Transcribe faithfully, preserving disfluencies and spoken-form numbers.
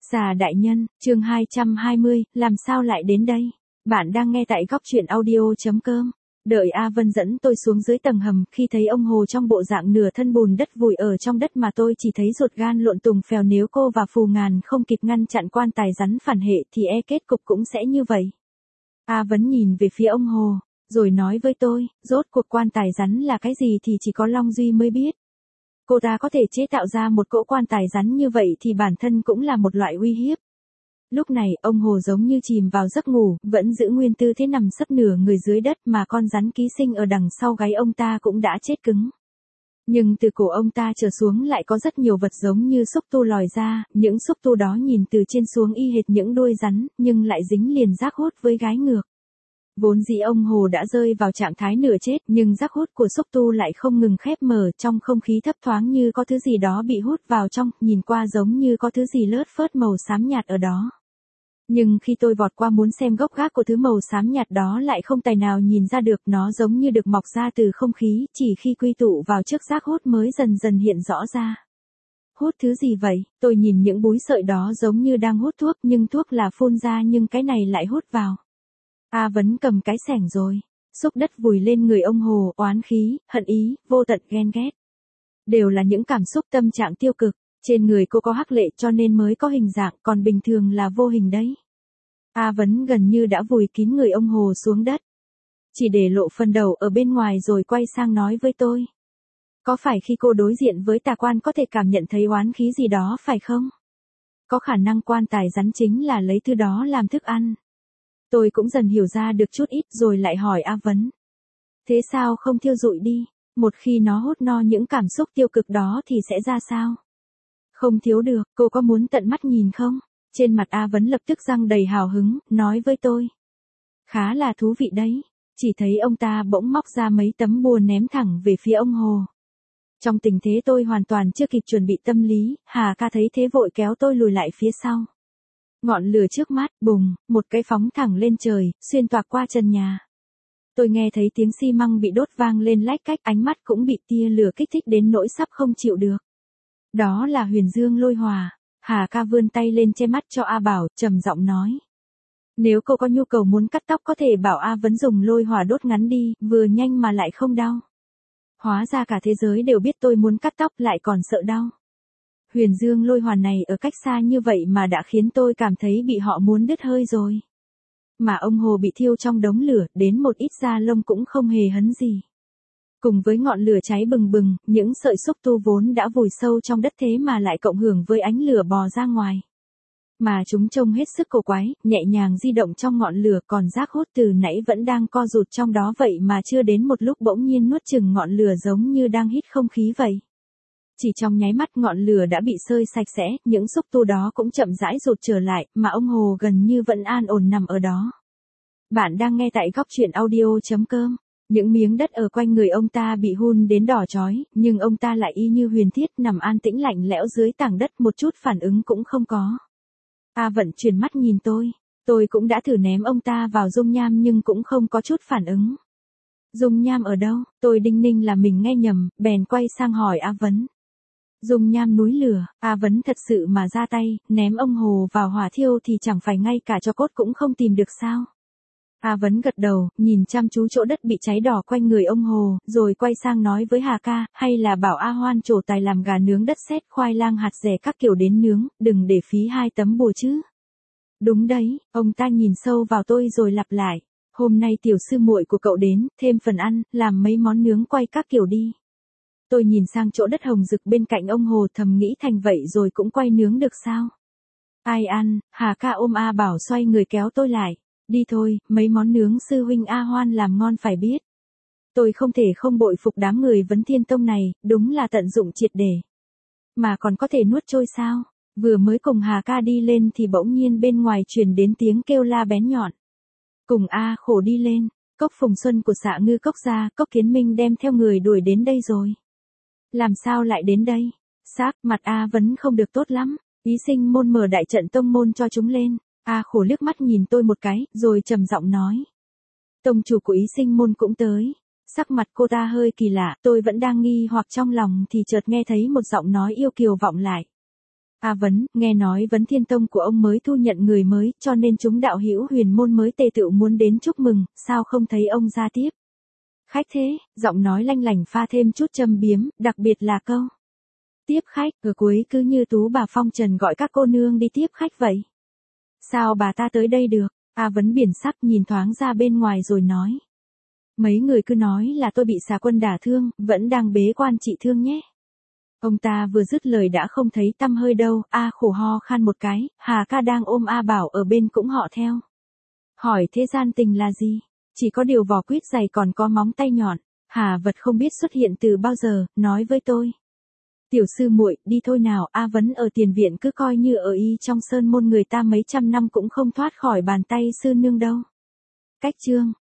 Xà đại nhân, chương hai trăm hai mươi, làm sao lại đến đây? Bạn đang nghe tại góc truyện audio chấm com. Đợi A Vân dẫn tôi xuống dưới tầng hầm, khi thấy ông Hồ trong bộ dạng nửa thân bùn đất vùi ở trong đất mà tôi chỉ thấy ruột gan lộn tùng phèo, nếu cô và Phù Ngàn không kịp ngăn chặn quan tài rắn phản hệ thì e kết cục cũng sẽ như vậy. A Vấn nhìn về phía ông Hồ, rồi nói với tôi, rốt cuộc quan tài rắn là cái gì thì chỉ có Long Duy mới biết. Cô ta có thể chế tạo ra một cỗ quan tài rắn như vậy thì bản thân cũng là một loại uy hiếp. Lúc này, ông Hồ giống như chìm vào giấc ngủ, vẫn giữ nguyên tư thế nằm sấp nửa người dưới đất, mà con rắn ký sinh ở đằng sau gáy ông ta cũng đã chết cứng. Nhưng từ cổ ông ta trở xuống lại có rất nhiều vật giống như xúc tu lòi ra, những xúc tu đó nhìn từ trên xuống y hệt những đuôi rắn, nhưng lại dính liền rác hút với gáy ngược. Vốn dĩ ông Hồ đã rơi vào trạng thái nửa chết, nhưng rác hút của xúc tu lại không ngừng khép mở, trong không khí thấp thoáng như có thứ gì đó bị hút vào trong, nhìn qua giống như có thứ gì lớt phớt màu xám nhạt ở đó. Nhưng khi tôi vọt qua muốn xem gốc gác của thứ màu xám nhạt đó lại không tài nào nhìn ra được, nó giống như được mọc ra từ không khí, chỉ khi quy tụ vào chiếc rác hút mới dần dần hiện rõ ra. Hút thứ gì vậy? Tôi nhìn những búi sợi đó giống như đang hút thuốc, nhưng thuốc là phun ra nhưng cái này lại hút vào. A Vấn cầm cái xẻng rồi xúc đất vùi lên người ông Hồ, oán khí, hận ý, vô tận ghen ghét. Đều là những cảm xúc tâm trạng tiêu cực. Trên người cô có hắc lệ cho nên mới có hình dạng, còn bình thường là vô hình đấy. A Vấn gần như đã vùi kín người ông Hồ xuống đất, chỉ để lộ phần đầu ở bên ngoài rồi quay sang nói với tôi. Có phải khi cô đối diện với tà quan có thể cảm nhận thấy oán khí gì đó phải không? Có khả năng quan tài rắn chính là lấy thứ đó làm thức ăn. Tôi cũng dần hiểu ra được chút ít rồi lại hỏi A Vấn. Thế sao không thiêu rụi đi? Một khi nó hút no những cảm xúc tiêu cực đó thì sẽ ra sao? Không thiếu được, cô có muốn tận mắt nhìn không? Trên mặt A Vấn lập tức răng đầy hào hứng, nói với tôi. Khá là thú vị đấy. Chỉ thấy ông ta bỗng móc ra mấy tấm bùa ném thẳng về phía ông Hồ. Trong tình thế tôi hoàn toàn chưa kịp chuẩn bị tâm lý, Hà ca thấy thế vội kéo tôi lùi lại phía sau. Ngọn lửa trước mắt, bùng, một cái phóng thẳng lên trời, xuyên toạc qua trần nhà. Tôi nghe thấy tiếng xi măng bị đốt vang lên lách cách, ánh mắt cũng bị tia lửa kích thích đến nỗi sắp không chịu được. Đó là huyền dương lôi hỏa. Hà ca vươn tay lên che mắt cho A Bảo, trầm giọng nói. Nếu cô có nhu cầu muốn cắt tóc có thể bảo A Vấn dùng lôi hỏa đốt ngắn đi, vừa nhanh mà lại không đau. Hóa ra cả thế giới đều biết tôi muốn cắt tóc lại còn sợ đau. Huyền dương lôi hỏa này ở cách xa như vậy mà đã khiến tôi cảm thấy bị họ muốn đứt hơi rồi. Mà ông Hồ bị thiêu trong đống lửa, đến một ít da lông cũng không hề hấn gì. Cùng với ngọn lửa cháy bừng bừng, những sợi xúc tu vốn đã vùi sâu trong đất thế mà lại cộng hưởng với ánh lửa bò ra ngoài. Mà chúng trông hết sức cổ quái, nhẹ nhàng di động trong ngọn lửa, còn rác hút từ nãy vẫn đang co rụt trong đó vậy mà chưa đến một lúc bỗng nhiên nuốt chửng ngọn lửa giống như đang hít không khí vậy. Chỉ trong nháy mắt ngọn lửa đã bị sơi sạch sẽ, những xúc tu đó cũng chậm rãi rụt trở lại, mà ông Hồ gần như vẫn an ổn nằm ở đó. Bạn đang nghe tại góc truyện audio chấm com. Những miếng đất ở quanh người ông ta bị hun đến đỏ chói, nhưng ông ta lại y như huyền thiết nằm an tĩnh lạnh lẽo dưới tảng đất, một chút phản ứng cũng không có. A Vận chuyển mắt nhìn tôi, tôi cũng đã thử ném ông ta vào dung nham nhưng cũng không có chút phản ứng. Dung nham ở đâu? Tôi đinh ninh là mình nghe nhầm, bèn quay sang hỏi A Vấn. Dung nham núi lửa. A Vấn thật sự mà ra tay, ném ông Hồ vào hỏa thiêu thì chẳng phải ngay cả tro cốt cũng không tìm được sao? A Vấn gật đầu, nhìn chăm chú chỗ đất bị cháy đỏ quanh người ông Hồ, rồi quay sang nói với Hà ca, hay là bảo A Hoan trổ tài làm gà nướng đất sét, khoai lang hạt rẻ các kiểu đến nướng, đừng để phí hai tấm bùa chứ. Đúng đấy, ông ta nhìn sâu vào tôi rồi lặp lại, hôm nay tiểu sư muội của cậu đến, thêm phần ăn, làm mấy món nướng quay các kiểu đi. Tôi nhìn sang chỗ đất hồng rực bên cạnh ông Hồ, thầm nghĩ thành vậy rồi cũng quay nướng được sao? Ai ăn? Hà ca ôm A Bảo xoay người kéo tôi lại. Đi thôi, mấy món nướng sư huynh A Hoan làm ngon phải biết. Tôi không thể không bội phục đám người Vấn Thiên Tông này, đúng là tận dụng triệt để. Mà còn có thể nuốt trôi sao? Vừa mới cùng Hà ca đi lên thì bỗng nhiên bên ngoài truyền đến tiếng kêu la bén nhọn. Cùng A khổ đi lên, cốc Phùng Xuân của Xạ Ngư Cốc ra, Cốc Kiến Minh đem theo người đuổi đến đây rồi. Làm sao lại đến đây? Xác mặt A Vấn không được tốt lắm, ý sinh môn mở đại trận tông môn cho chúng lên. A khổ liếc mắt nhìn tôi một cái, rồi trầm giọng nói. Tông chủ của ý sinh môn cũng tới. Sắc mặt cô ta hơi kỳ lạ, tôi vẫn đang nghi hoặc trong lòng thì chợt nghe thấy một giọng nói yêu kiều vọng lại. A Vấn, nghe nói Vấn Thiên Tông của ông mới thu nhận người mới, cho nên chúng đạo hữu huyền môn mới tề tựu muốn đến chúc mừng, sao không thấy ông ra tiếp? Khách thế, giọng nói lanh lảnh pha thêm chút châm biếm, đặc biệt là câu. Tiếp khách, ở cuối cứ như tú bà phong trần gọi các cô nương đi tiếp khách vậy. Sao bà ta tới đây được? A Vấn biển sắc nhìn thoáng ra bên ngoài rồi nói. Mấy người cứ nói là tôi bị xà quân đả thương, vẫn đang bế quan trị thương nhé. Ông ta vừa dứt lời đã không thấy tăm hơi đâu, A khổ ho khan một cái, Hà ca đang ôm A Bảo ở bên cũng họ theo. Hỏi thế gian tình là gì? Chỉ có điều vỏ quýt dày còn có móng tay nhọn, Hà vật không biết xuất hiện từ bao giờ, nói với tôi. Tiểu sư muội, đi thôi nào, A Vấn ở tiền viện cứ coi như ở y trong sơn môn người ta mấy trăm năm cũng không thoát khỏi bàn tay sư nương đâu. Cách chương